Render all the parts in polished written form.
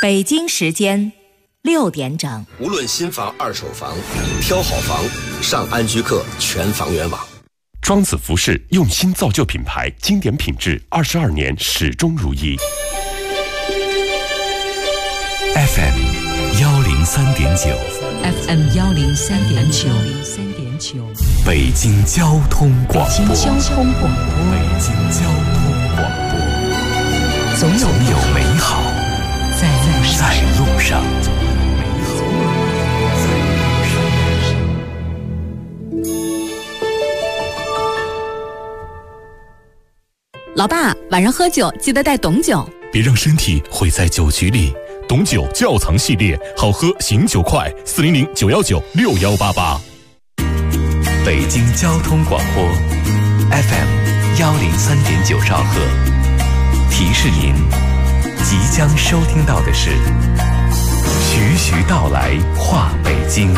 北京时间6点整。 无论新房、二手房，挑好房，上安居客全房源网。 庄子服饰用心造就品牌，经典品质，22年始终如一。 FM 103.9 FM 103.9 北京交通广播。 北京交通广播，总有美好在路上。 老爸，晚上喝酒记得带董酒， 别让身体毁在酒局里。董酒窖藏系列，好喝醒酒快，400-919-6188。北京交通广播 FM 103.9兆赫，提示您即将收听到的是徐徐道来话北京。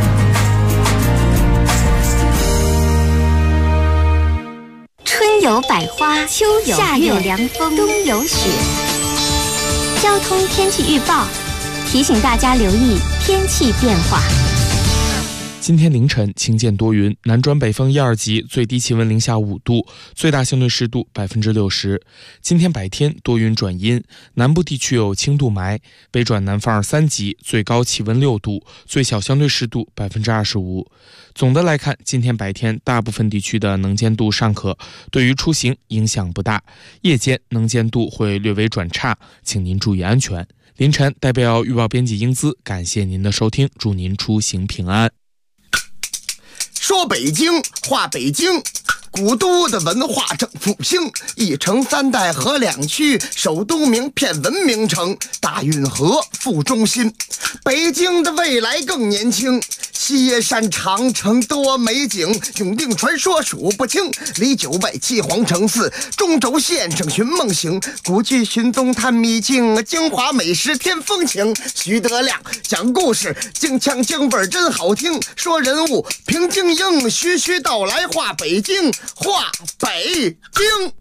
春有百花，秋有夏有凉风，冬有雪。交通天气预报提醒大家留意天气变化。 今天凌晨晴间多云，南转北风1、2级，最低气温零下5度，最大相对湿度60%。今天白天多云转阴，南部地区有轻度霾，北转南风2、3级，最高气温6度，最小相对湿度25%。总的来看，今天白天大部分地区的能见度尚可，对于出行影响不大，夜间能见度会略微转差，请您注意安全。凌晨代表预报编辑英姿，感谢您的收听，祝您出行平安。 说北京话北京，古都的文化正复兴，一城3代河2区，首都名片文明城，大运河副中心。北京的未来更年轻，西山长城多美景，永定传说数不清，离9外7皇城4，中轴线上寻梦行，古迹寻踪探秘境，京华美食添风情。徐德亮讲故事，京腔京味真好听，说人物评京英，徐徐道来话北京，话北京。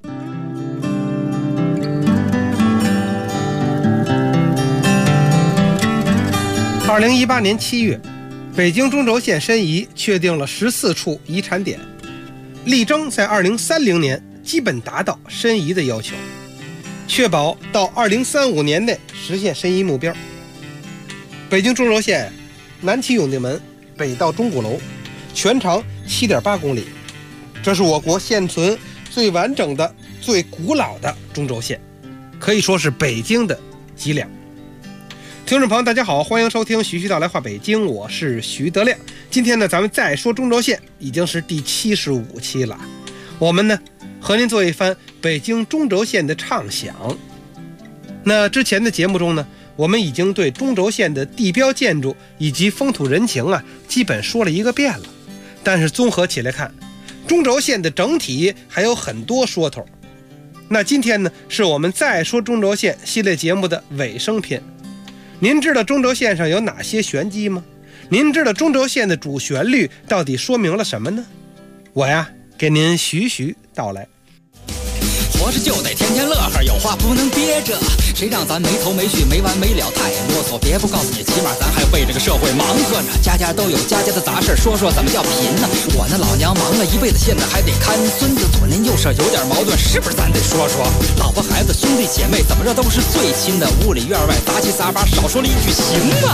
2018年7月，北京中轴线申遗确定了14处遗产点，力争在2030年基本达到申遗的要求，确保到2035年内实现申遗目标。北京中轴线南起永定门，北到钟鼓楼，全长7.8公里，这是我国现存最完整的、最古老的中轴线，可以说是北京的脊梁。听众朋友大家好，欢迎收听徐徐道来话北京，我是徐德亮。今天呢，咱们再说中轴线，已经是第75期了。我们呢和您做一番北京中轴线的畅想。那之前的节目中呢，我们已经对中轴线的地标建筑以及风土人情基本说了一个遍了。但是综合起来看，中轴线的整体还有很多说头。那今天呢，是我们再说中轴线系列节目的尾声篇。您知道中轴线上有哪些玄机吗？您知道中轴线的主旋律到底说明了什么呢？我给您徐徐道来。 活着就得天天乐呵，有话不能憋着，谁让咱没头没绪没完没了，太啰嗦。别不告诉你，起码咱还为这个社会忙活着，家家都有家家的杂事，说说怎么叫贫呢？我那老娘忙了一辈子，现在还得看孙子，左邻右舍有点矛盾，是不是咱得说说？老婆孩子兄弟姐妹怎么着都是最亲的，屋里院外杂七杂八，少说了一句行吗？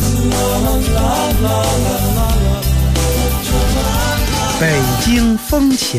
北京风情。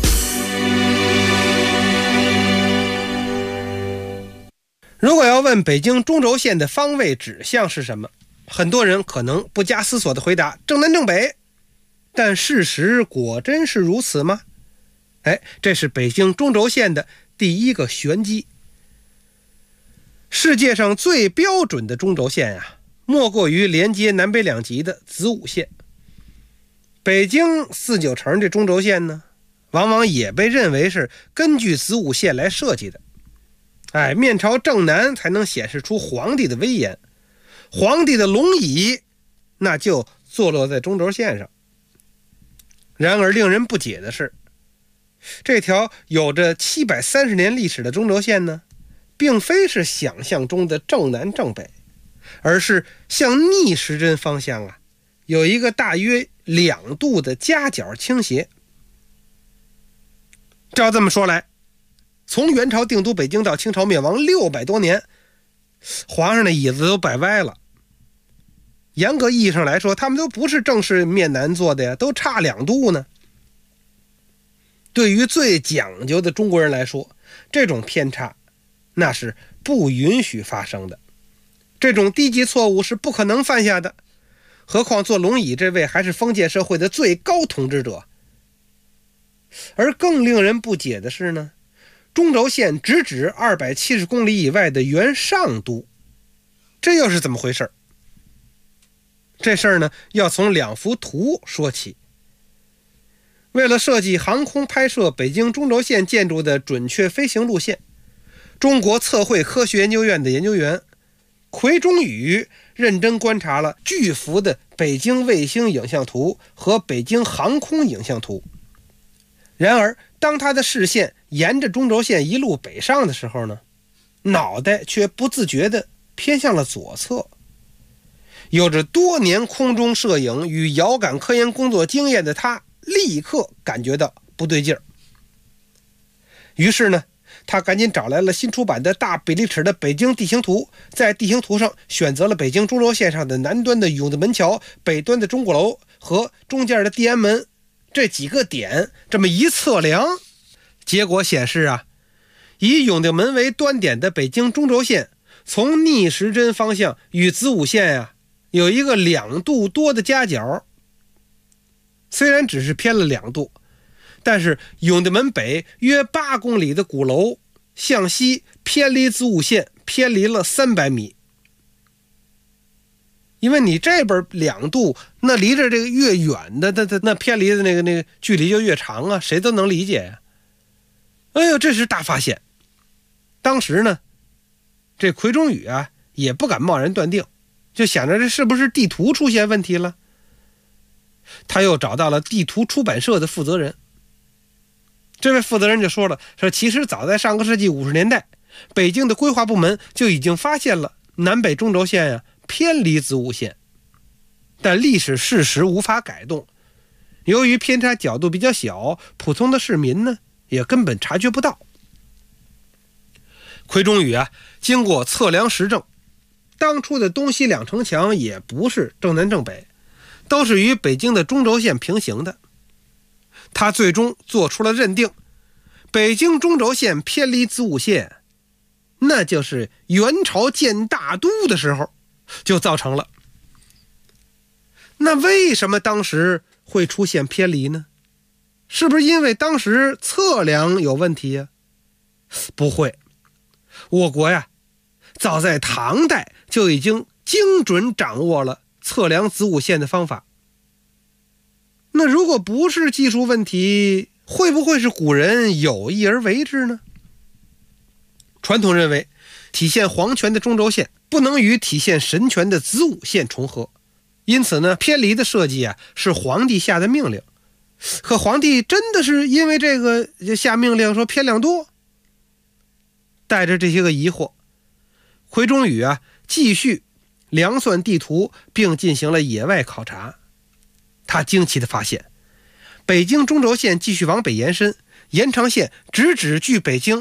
如果要问北京中轴线的方位指向是什么，很多人可能不加思索地回答正南正北，但事实果真是如此吗？这是北京中轴线的第一个玄机。世界上最标准的中轴线莫过于连接南北两极的子午线。北京4-9城这中轴线呢，往往也被认为是根据子午线来设计的。面朝正南才能显示出皇帝的威严，皇帝的龙椅那就坐落在中轴线上。然而令人不解的是，这条有着730年历史的中轴线呢， 并非是想象中的正南正北，而是向逆时针方向有一个大约2度的夹角倾斜。照这么说来，从元朝定都北京到清朝灭亡600多年，皇上的椅子都摆歪了。严格意义上来说，他们都不是正式面南坐的呀，都差2度呢。对于最讲究的中国人来说，这种偏差那是不允许发生的，这种低级错误是不可能犯下的。何况坐龙椅这位还是封建社会的最高统治者。而更令人不解的是呢，中轴线直指270公里以外的元上都，这又是怎么回事？这事儿呢，要从2幅图说起。为了设计航空拍摄北京中轴线建筑的准确飞行路线，中国测绘科学研究院的研究员奎中宇认真观察了巨幅的北京卫星影像图和北京航空影像图。然而当他的视线沿着中轴线一路北上的时候呢，脑袋却不自觉地偏向了左侧。有着多年空中摄影与遥感科研工作经验的他立刻感觉到不对劲儿。于是呢，他赶紧找来了新出版的大比例尺的北京地形图，在地形图上选择了北京中轴线上的南端的永定门桥、北端的钟鼓楼和中间的地安门这几个点，这么一测量，结果显示以永定门为端点的北京中轴线从逆时针方向与子午线有一个2度多的夹角。虽然只是偏了2度，但是永定门北约8公里的鼓楼向西偏离子午线偏离了300米。因为你这边2度，那离着这个越远的那偏离的那个距离就越长谁都能理解呀。哎呦，这是大发现。当时呢，这奎中宇也不敢贸然断定，就想着这是不是地图出现问题了。他又找到了地图出版社的负责人，这位负责人就说了，说其实早在上个世纪50年代，北京的规划部门就已经发现了南北中轴线偏离子午线，但历史事实无法改动，由于偏差角度比较小，普通的市民呢也根本察觉不到。奎中宇经过测量实证，当初的东西2城墙也不是正南正北，都是与北京的中轴线平行的。他最终做出了认定，北京中轴线偏离子午线，那就是元朝建大都的时候就造成了。那为什么当时会出现偏离呢？是不是因为当时测量有问题呀？不会，我国早在唐代就已经精准掌握了测量子午线的方法。那如果不是技术问题，会不会是古人有意而为之呢？传统认为，体现皇权的中轴线不能与体现神权的子午线重合，因此呢，偏离的设计是皇帝下的命令。可皇帝真的是因为这个下命令说偏2度？带着这些个疑惑，奎中宇继续量算地图，并进行了野外考察。他惊奇地发现，北京中轴线继续往北延伸，延长线直指距北京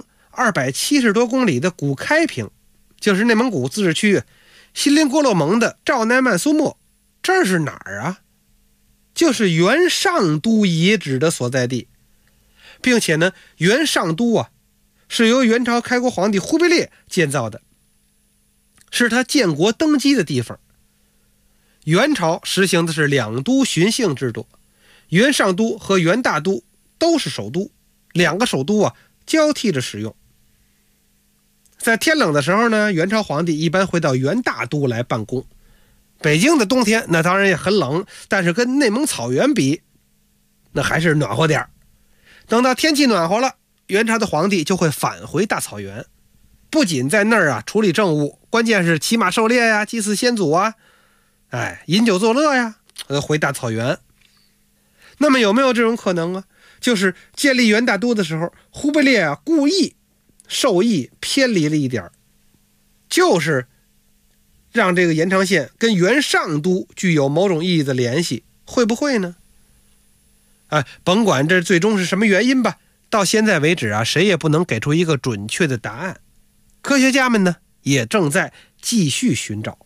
270多公里的古开平，就是内蒙古自治区锡林郭勒盟的赵乃曼苏莫。这是哪儿就是元上都遗址的所在地，并且呢，元上都是由元朝开国皇帝忽必烈建造的，是他建国登基的地方。元朝实行的是2都巡幸制度，元上都和元大都都是首都，2个首都交替着使用。在天冷的时候呢，元朝皇帝一般会到元大都来办公。北京的冬天那当然也很冷，但是跟内蒙草原比，那还是暖和点。等到天气暖和了，元朝的皇帝就会返回大草原，不仅在那儿处理政务，关键是骑马狩猎呀，祭祀先祖饮酒作乐呀，回大草原。那么有没有这种可能就是建立元大都的时候，忽必烈故意授意偏离了一点，就是让这个延长线跟原上都具有某种意义的联系，会不会呢？甭管这最终是什么原因吧，到现在为止谁也不能给出一个准确的答案。科学家们呢，也正在继续寻找。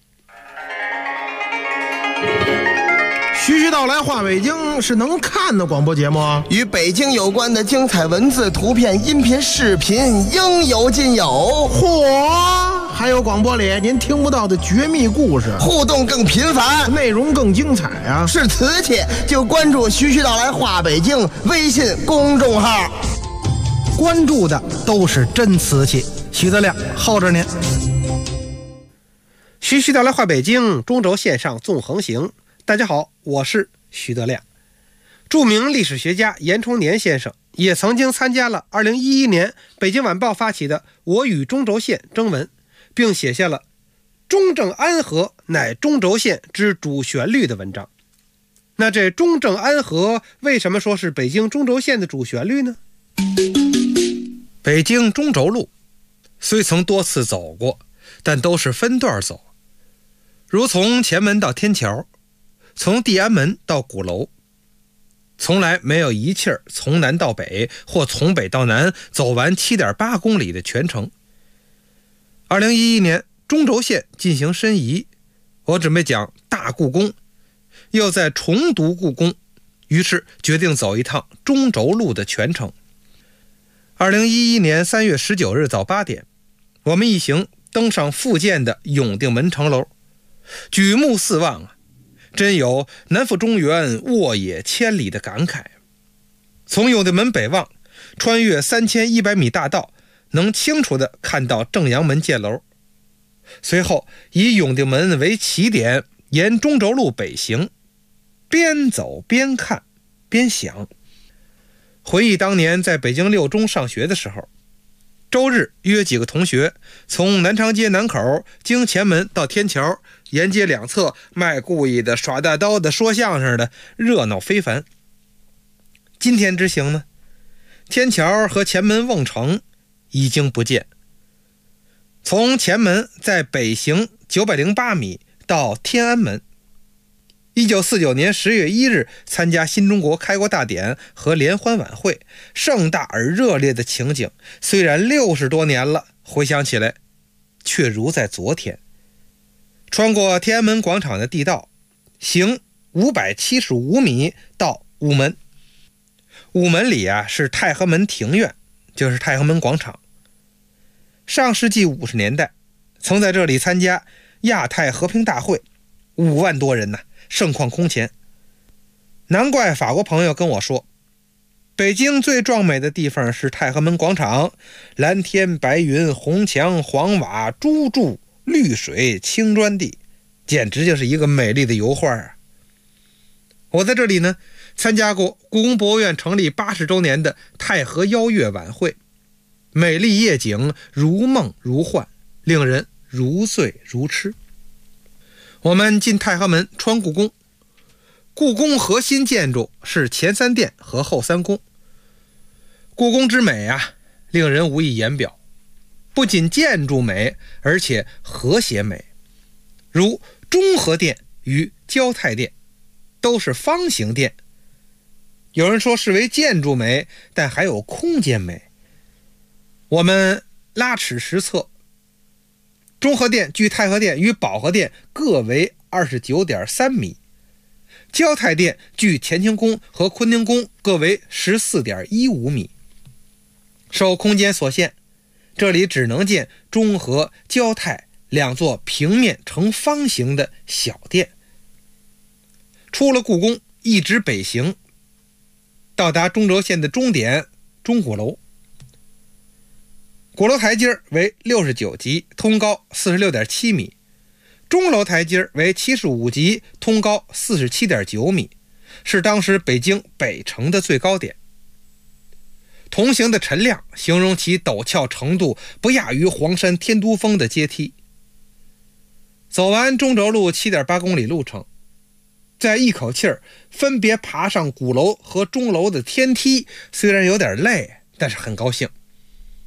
徐徐道来话北京是能看的广播节目啊， 与北京有关的精彩文字、图片、音频、视频应有尽有。 嚯！还有广播里您听不到的绝密故事， 互动更频繁， 内容更精彩啊！ 是瓷器就关注徐徐道来话北京微信公众号， 关注的都是真瓷器。徐德亮候着您。 徐徐道来话北京，中轴线上纵横行。大家好，我是徐德亮。著名历史学家严崇年先生也曾经参加了2011年北京晚报发起的我与中轴线征文，并写下了中正安和乃中轴线之主旋律的文章。那这中正安和为什么说是北京中轴线的主旋律呢？ 北京中轴路虽曾多次走过，但都是分段走，如从前门到天桥，从地安门到鼓楼，从来没有一气儿从南到北或从北到南走完 7.8 公里的全程。2011年中轴线进行申遗，我准备讲大故宫，又在重读故宫，于是决定走一趟中轴路的全程。2011年3月19日早8点，我们一行登上复建的永定门城楼，举目四望真有南赴中原沃野千里的感慨。从永定门北望，穿越3100米大道，能清楚地看到正阳门箭楼。随后以永定门为起点，沿中轴路北行，边走边看边想。回忆当年在北京六中上学的时候，周日约几个同学从南长街南口经前门到天桥，沿街两侧卖故意的、耍大刀的、说相声的，热闹非凡。今天之行呢，天桥和前门瓮城已经不见。从前门在北行908米到天安门。1949年10月1日参加新中国开国大典和联欢晚会，盛大而热烈的情景，虽然60多年了，回想起来却如在昨天。穿过天安门广场的地道，行575米到午门。午门里是太和门庭院，就是太和门广场。上世纪50年代曾在这里参加亚太和平大会，5万多人盛况空前。难怪法国朋友跟我说，北京最壮美的地方是太和门广场，蓝天白云，红墙黄瓦，朱柱绿水青砖地，简直就是一个美丽的油画我在这里呢参加过故宫博物院成立80周年的太和邀月晚会，美丽夜景如梦如幻，令人如醉如痴。我们进太和门，穿故宫。故宫核心建筑是前三殿和后三宫。故宫之美令人无以言表，不仅建筑美，而且和谐美。如中和殿与交泰殿都是方形殿，有人说是为建筑美，但还有空间美。我们拉尺实测，中和殿距太和殿与保和殿各为 29.3 米，交泰殿距乾清宫和坤宁宫各为 14.15 米。受空间所限，这里只能建中和、交泰两座平面呈方形的小殿。出了故宫，一直北行，到达中轴线的终点钟鼓楼。鼓楼台阶为69级，通高 46.7 米，钟楼台阶为75级，通高 47.9 米，是当时北京北城的最高点。同行的陈亮形容其陡峭程度不亚于黄山天都峰的阶梯。走完中轴路 7.8 公里路程，在一口气分别爬上鼓楼和钟楼的天梯，虽然有点累，但是很高兴。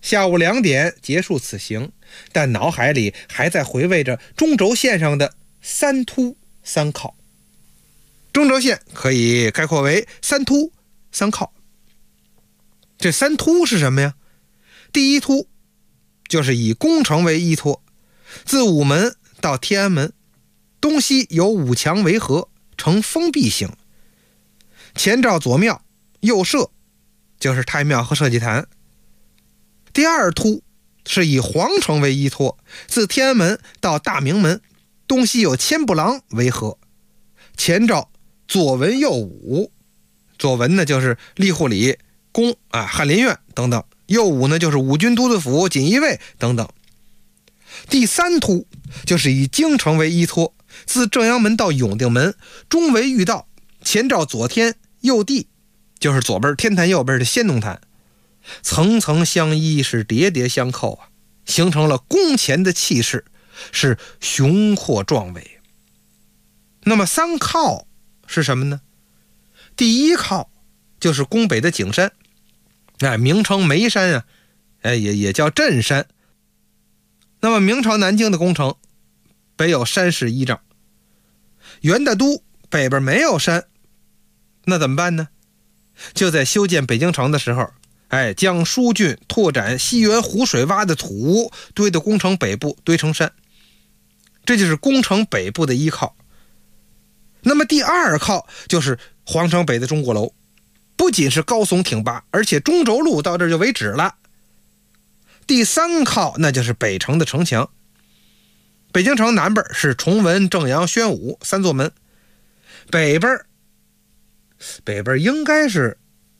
下午2点结束此行，但脑海里还在回味着中轴线上的3突3靠。中轴线可以概括为3突3靠。这3突是什么呀？第一突就是以宫城为依托，自午门到天安门，东西有5墙围合，呈封闭形，前照左庙，右社，就是太庙和社稷坛。第二突是以皇城为依托，自天安门到大明门，东西有千步廊围合，前照左文右武，左文呢就是吏户里、宫翰林院等等，右武呢就是五军都督府、锦衣卫等等。第三突就是以京城为依托，自正阳门到永定门，中为御道，前照左天右地，就是左边天坛，右边的先农坛，层层相依，是叠叠相扣啊，形成了宫前的气势，是雄阔壮伟。那么3靠是什么呢？第一靠就是宫北的景山，名称眉山啊，也叫镇山。那么明朝南京的宫城，北有山势依仗，元大都北边没有山，那怎么办呢？就在修建北京城的时候，将疏浚拓展西园湖水洼的土堆到宫城北部，堆成山，这就是宫城北部的依靠。那么第二靠就是皇城北的钟鼓楼，不仅是高耸挺拔，而且中轴路到这就为止了。第三靠那就是北城的城墙，北京城南边是崇文、正阳、宣武3座门，北边应该是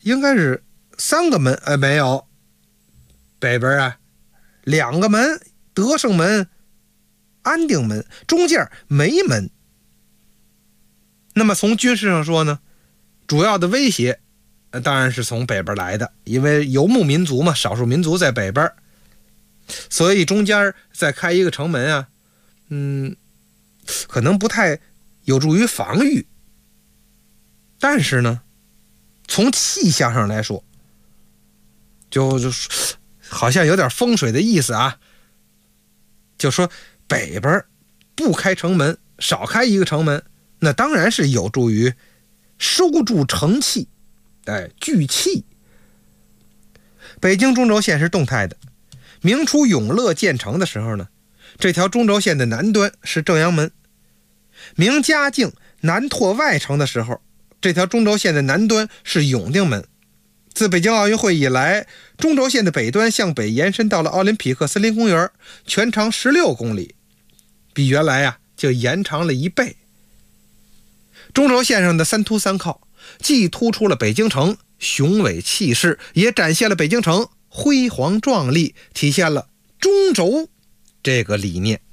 3个门，没有，北边2个门，德胜门、安定门，中间没门。那么从军事上说呢，主要的威胁当然是从北边来的，因为游牧民族嘛，少数民族在北边，所以中间再开一个城门啊，可能不太有助于防御。但是呢，从气象上来说，就好像有点风水的意思啊，就说北边不开城门，少开一个城门，那当然是有助于收住城气，聚气。北京中轴线是动态的，明初永乐建成的时候呢，这条中轴线的南端是正阳门。明嘉靖南拓外城的时候，这条中轴线的南端是永定门。自北京奥运会以来，中轴线的北端向北延伸到了奥林匹克森林公园，全长16公里，比原来就延长了1倍。中轴线上的3突3靠，既突出了北京城雄伟气势，也展现了北京城辉煌壮丽，体现了中轴这个理念。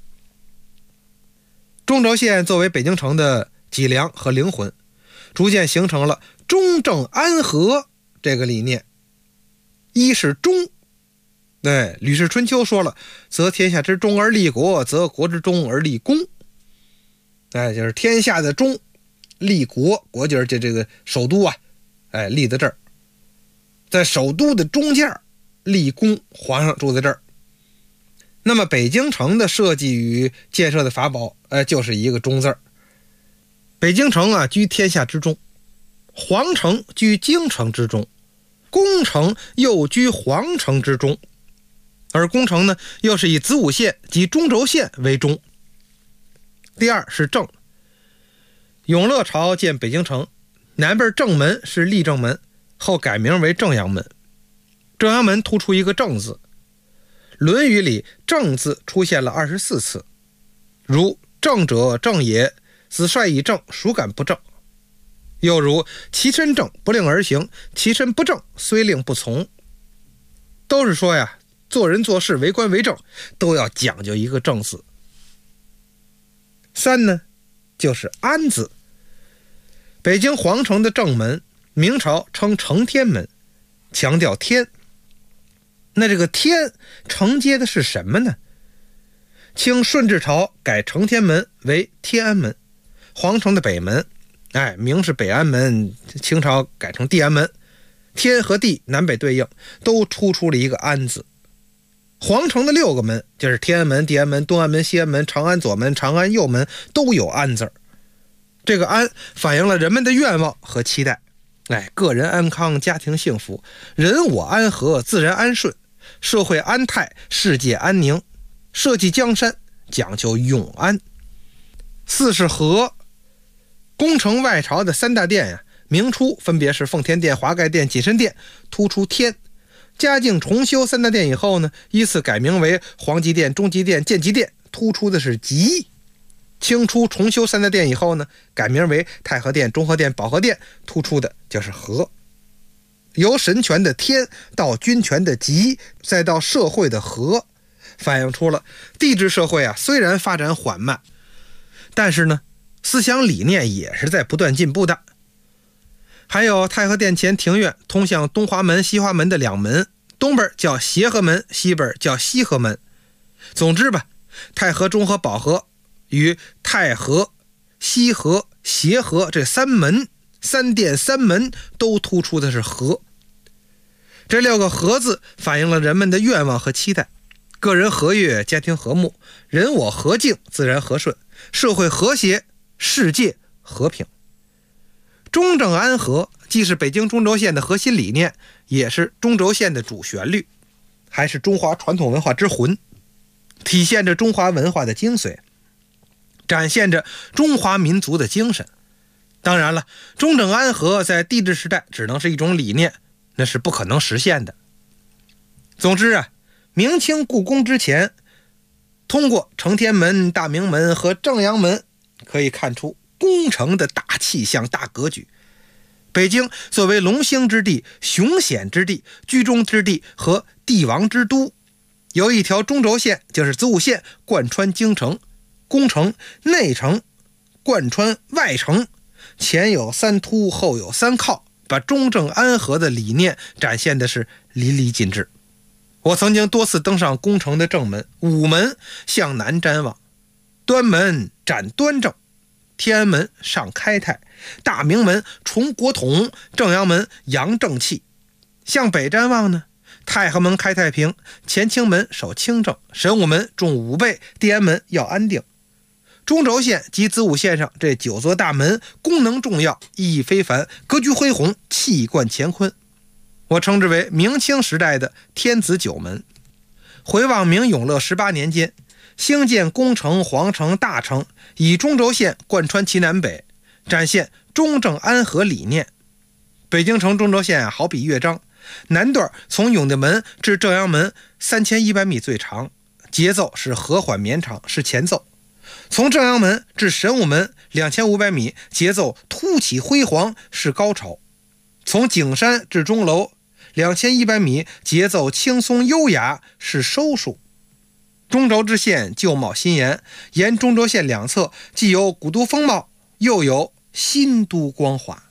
中轴线作为北京城的脊梁和灵魂，逐渐形成了中正安和这个理念。一是中，吕氏春秋说了，则天下之中而立国，则国之中而立公。就是天下的中立国，国就是这个首都啊，立在这儿，在首都的中间立宫，皇上住在这儿。那么北京城的设计与建设的法宝，就是一个中字儿。北京城居天下之中，皇城居京城之中，宫城又居皇城之中，而宫城呢，又是以子午线及中轴线为中。第二是正，永乐朝建北京城，南边正门是立正门，后改名为正阳门。正阳门突出一个正字，论语里正字出现了24次，如正者正也，子帅以正，孰敢不正？又如其身正，不令而行，其身不正，虽令不从。都是说做人做事为官为政都要讲究一个正字。3呢就是安字。北京皇城的正门，明朝称承天门，强调天。那这个天承接的是什么呢？清顺治朝改承天门为天安门，皇城的北门，明是北安门，清朝改成地安门，天和地南北对应，都突出了一个安字。 皇城的6个门，就是天安门、地安门、东安门、西安门、长安左门、长安右门，都有安字儿。这个安反映了人们的愿望和期待，个人安康，家庭幸福，人我安和，自然安顺，社会安泰，世界安宁，社稷江山讲究永安。4是和，宫城外朝的3大殿呀，明初分别是奉天殿、华盖殿、锦神殿，突出天。嘉靖重修3大殿以后呢，依次改名为皇极殿、中极殿、建极殿，突出的是极。清初重修3大殿以后呢，改名为太和殿、中和殿、保和殿，突出的就是和。由神权的天到君权的极，再到社会的和，反映出了帝制社会虽然发展缓慢，但是呢，思想理念也是在不断进步的。还有太和殿前庭院通向东华门、西华门的2门，东边叫协和门，西边叫西和门。总之吧，太和、中和、保和与太和、西和、协和这3门、3殿3门都突出的是和。这6个和字反映了人们的愿望和期待，个人和悦，家庭和睦，人我和敬，自然和顺，社会和谐，世界和平。中正安和既是北京中轴线的核心理念，也是中轴线的主旋律，还是中华传统文化之魂，体现着中华文化的精髓，展现着中华民族的精神。当然了，中正安和在帝制时代只能是一种理念，那是不可能实现的。总之明清故宫之前，通过承天门、大明门和正阳门可以看出宫城的大气象、大格局。北京作为龙兴之地、雄显之地、居中之地和帝王之都，有一条中轴线，就是子午线，贯穿京城，宫城、内城贯穿外城，前有3突，后有3靠，把中正安和的理念展现的是淋漓尽致。我曾经多次登上宫城的正门，午门向南瞻望，端门展端正，天安门上开泰，大明门崇国统，正阳门扬正气。向北瞻望呢，太和门开太平，乾清门守清正，神武门重武备，地安门要安定。中轴线及子午线上这9座大门功能重要，意义非凡，格局恢宏，气贯乾坤。我称之为明清时代的天子9门。回望明永乐18年间，兴建宫城、皇城、大城，以中轴线贯穿其南北，展现中正安和理念。北京城中轴线好比乐章，南段从永定门至正阳门3100米最长，节奏是和缓绵长，是前奏。从正阳门至神武门2500米，节奏突起辉煌，是高潮。从景山至钟楼2100米，节奏轻松优雅，是收束。中轴之线旧貌新颜，沿中轴线两侧既有古都风貌，又有新都光华。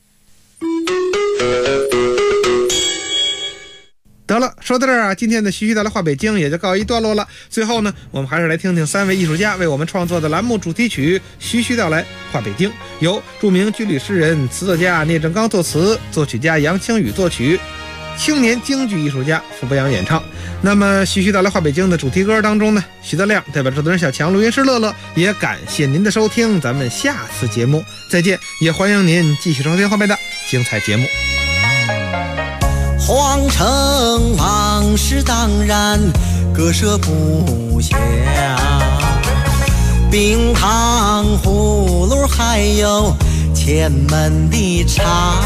得了，说到这儿今天的徐徐道来话北京也就告一段落了。最后呢，我们还是来听听3位艺术家为我们创作的栏目主题曲《徐徐道来话北京》，由著名军旅诗人、词作家聂正刚作词，作曲家杨清宇作曲，青年京剧艺术家傅北阳演唱。那么徐徐道来话北京的主题歌当中呢，徐德亮代表制作人小强、录音师乐乐，也感谢您的收听，咱们下次节目再见，也欢迎您继续收听后面的精彩节目。 皇城往事当然割舍不下，冰糖葫芦还有前门的茶，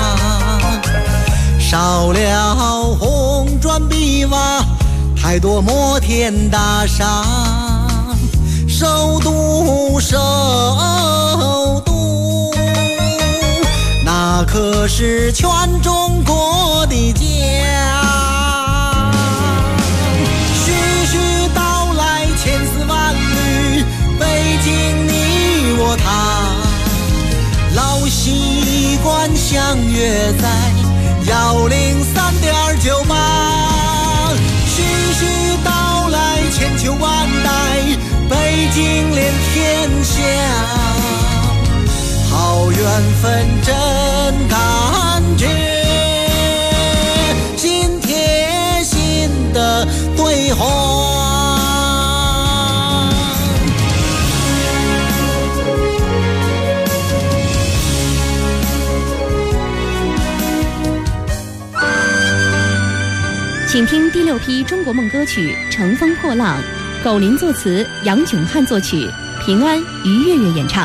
少了红砖碧瓦，太多摩天大厦，首都首都，那可是全中国的家。徐徐道来千丝万缕，北京你我他，老习惯相约在103.98。徐徐道来千秋万代，北京连天下，好缘分真感觉，心贴心的对话。 请听第6批中国梦歌曲《乘风破浪》，苟琳作词，杨炯汉作曲，平安、于月月演唱。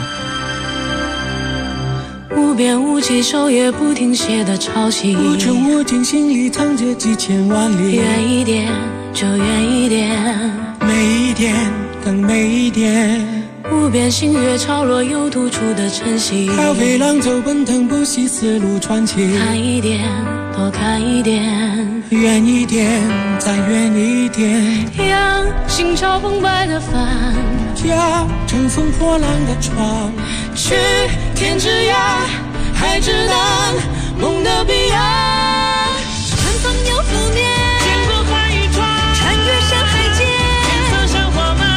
无边无际，手也不停歇的潮汐，无穷无尽，心里藏着几千万里。远一点，就远一点，美一点，更美一点。无边星月潮落，有突出的晨曦。海飞浪走，奔腾不息，丝路传奇。看一点，多看一点，远一点，再远一点。让心潮澎湃的帆，驾乘风破浪的船，去天之涯，海之南，梦的彼岸。春风又拂面，见过海一船，穿越山海间，天色像花漫。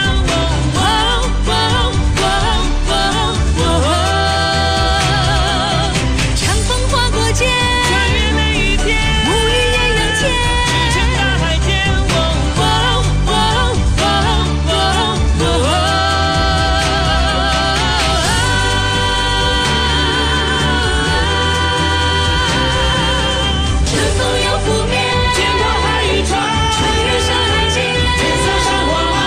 长风划过肩，穿越每一天，无语艳阳前，只剩大海间。春风又拂面，见过海一船，穿越山海间，天色像花漫。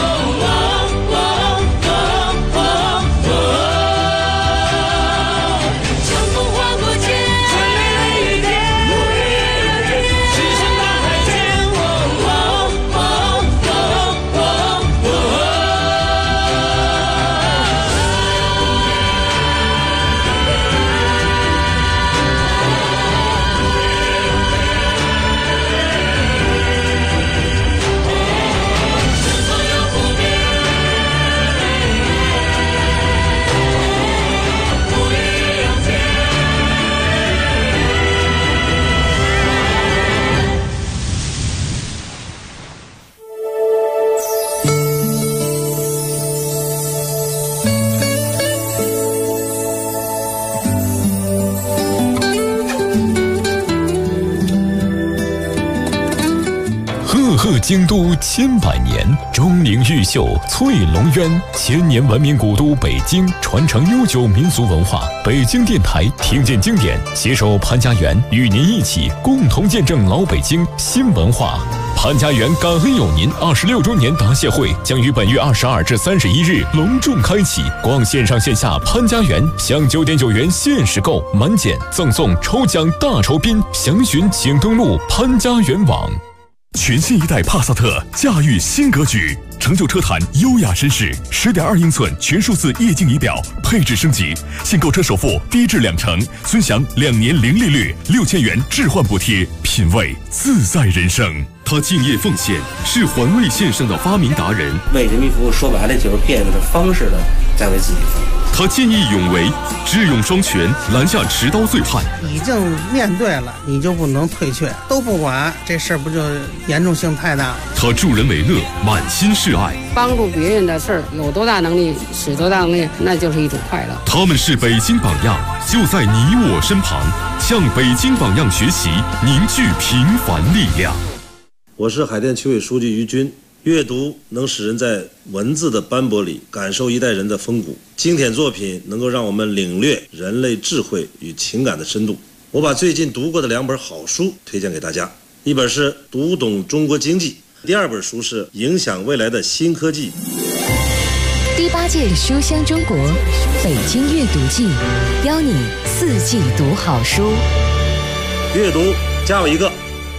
贺京都千百年，钟灵毓秀翠龙渊，千年文明古都北京，传承悠久民俗文化。北京电台听见经典，携手潘家园，与您一起共同见证老北京新文化。潘家园感恩有您26周年答谢会将于本月22至31日隆重开启，逛线上线下潘家园，享9.9元限时购，满减赠送抽奖大酬宾，详询请登录潘家园网。全新一代帕萨特驾驭新格局，成就车坛优雅绅士。10.2英寸全数字液晶仪表，配置升级，现购车首付低至2成，尊享2年零利率，6000元置换补贴，品味自在人生。他敬业奉献，是环卫线上的发明达人。 为人民服务，说白了就是变着方式的在为自己服务。 他见义勇为，智勇双全，拦下持刀醉汉。 已经面对了，你就不能退却，都不管，这事儿不就严重性太大了？ 他助人为乐，满心是爱， 帮助别人的事儿，有多大能力使多大能力，那就是一种快乐。 他们是北京榜样，就在你我身旁，向北京榜样学习，凝聚平凡力量。 我是海淀区委书记于军。阅读能使人在文字的斑驳里感受一代人的风骨，经典作品能够让我们领略人类智慧与情感的深度。我把最近读过的2本好书推荐给大家，一本是《读懂中国经济》，第2本书是《影响未来的新科技》。 第8届书香中国北京阅读季，邀你4季读好书。 阅读加我一个。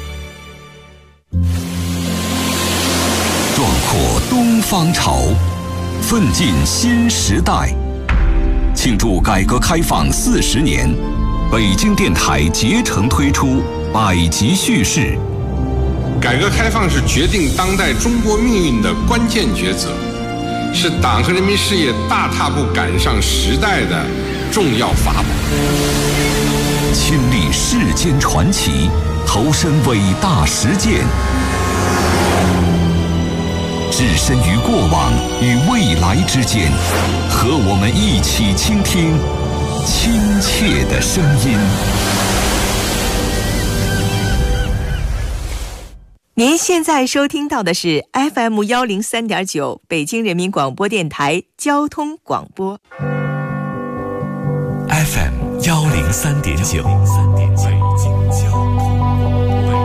壮阔东方潮，奋进新时代。庆祝改革开放40年，北京电台竭诚推出百集叙事。 改革开放是决定当代中国命运的关键抉择，是党和人民事业大踏步赶上时代的重要法宝。 亲历世间传奇，投身伟大实践。置身于过往与未来之间，和我们一起倾听亲切的声音。 您现在收听到的是 FM 103.9北京人民广播电台交通广播。 FM 103.9